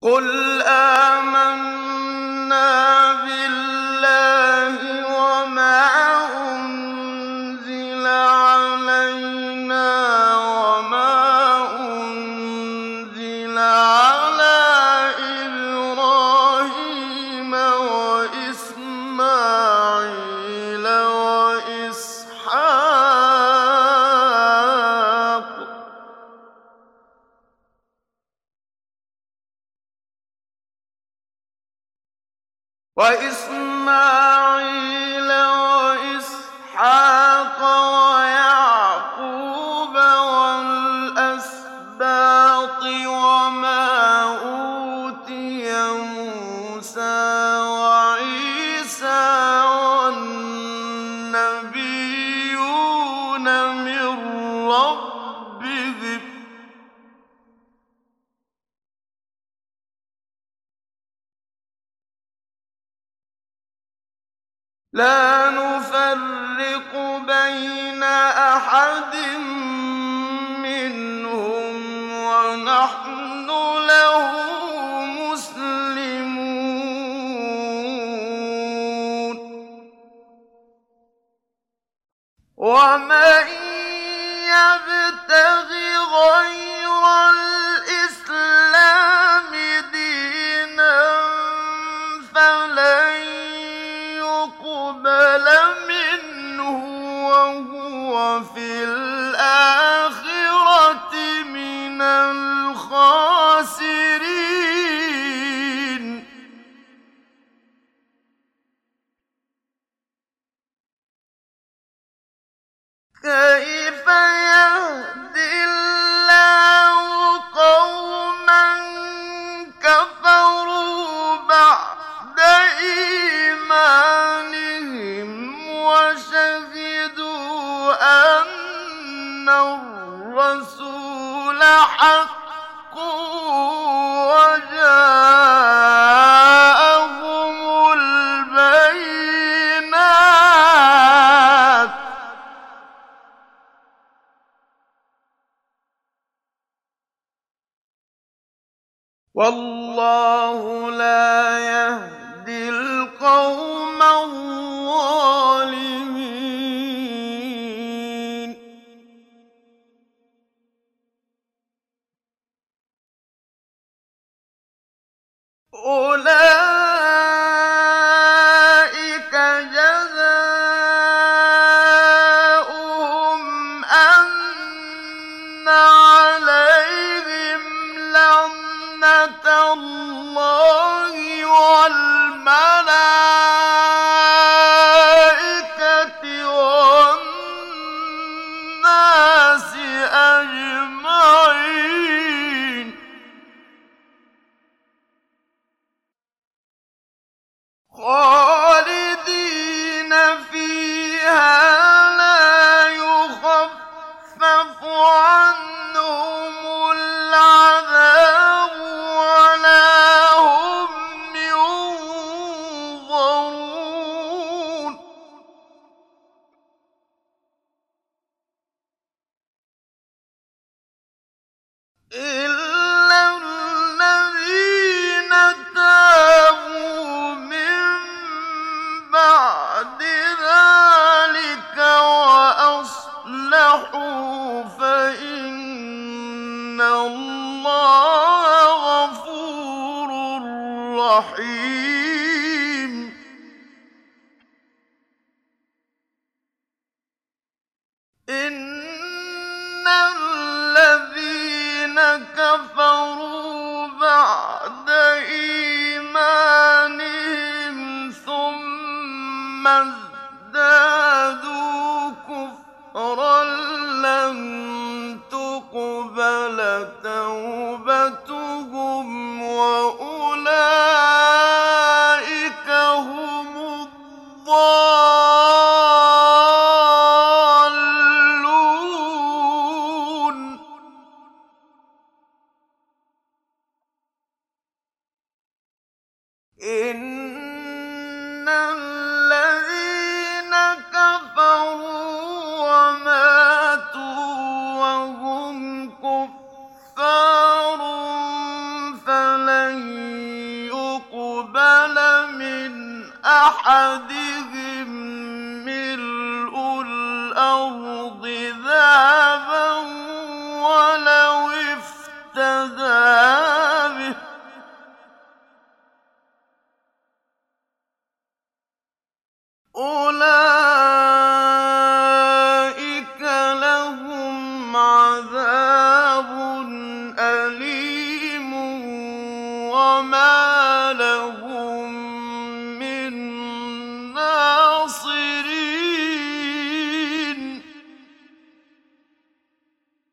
قُلْ آمَنَّا بِاللَّهِ وَمَا أُنزِلَ عَلَيْنَا وَمَا أُنزِلَ عَلَىٰ إِبْرَاهِيمَ وَإِسْمَاعِيلَ وَإِسْحَاقَ وَيَعْقُوبَ وَالْأَسْبَاطِ وَمَا أُوتِيَ مُوسَىٰ وَعِيسَىٰ وَالنَّبِيُّونَ مِن رَّبِّهِمْ ۖ لَا نُفَرِّقُ بَيْنَ أَحَدٍ مِّنْهُمْ وَنَحْنُ لَهُ مُسْلِمُونَ وَمَن يَبْتَغِ غَيْرَ الْإِسْلَامِ دِينًا فَلَن يُقْبَلَ مِنْهُ وَهُوَ فِي الْآخِرَةِ مِنَ الْخَاسِرِينَ كَيْفَ يَهْدِي اللَّهُ قَوْمًا كَفَرُوا بَعْدَ إِيمَانِهِمْ وَشَهِدُوا أَنَّ الرَّسُولَ حَقٌّ وَجَاءَهُمُ الْبَيِّنَاتُ ۚ وَاللَّهُ لَا يَهْدِي الْقَوْمَ الظَّالِمِينَ أُولَٰئِكَ جَزَاؤُهُمْ أَنَّ عَلَيْهِمْ لَعْنَةَ اللَّهِ وَالْمَلَائِكَةِ وَالنَّاسِ أَجْمَعِينَ خَالِدِينَ فِيهَا لَا يُخَفَّفُ عَنْهُمُ الْعَذَابُ وَلَا هُمْ يُنظَرُونَ إِلَّا الَّذِينَ تَابُوا مِن بَعْدِ ذَٰلِكَ وَأَصْلَحُوا فَإِنَّ اللَّهَ غَفُورٌ رَّحِيمٌ إِنَّ الَّذِينَ كَفَرُوا بَعْدَ إِيمَانِهِمْ ثُمَّ ازْدَادُوا كُفْرًا لَّن تُقْبَلَ تَوْبَتُهُمْ وَأُولَٰئِكَ هُمُ الضَّالُّونَ إِنَّ الَّذِينَ كَفَرُوا وَمَاتُوا وَهُمْ كُفَّارٌ فَلَن أَحَدِهِم مِّلْءُ الْأَرْضِ ذَهَبًا وَلَوِ افْتَدَىٰ بِهِ ۗ أُولَٰئِكَ لَهُمْ عَذَابٌ أَلِيمٌ وَمَا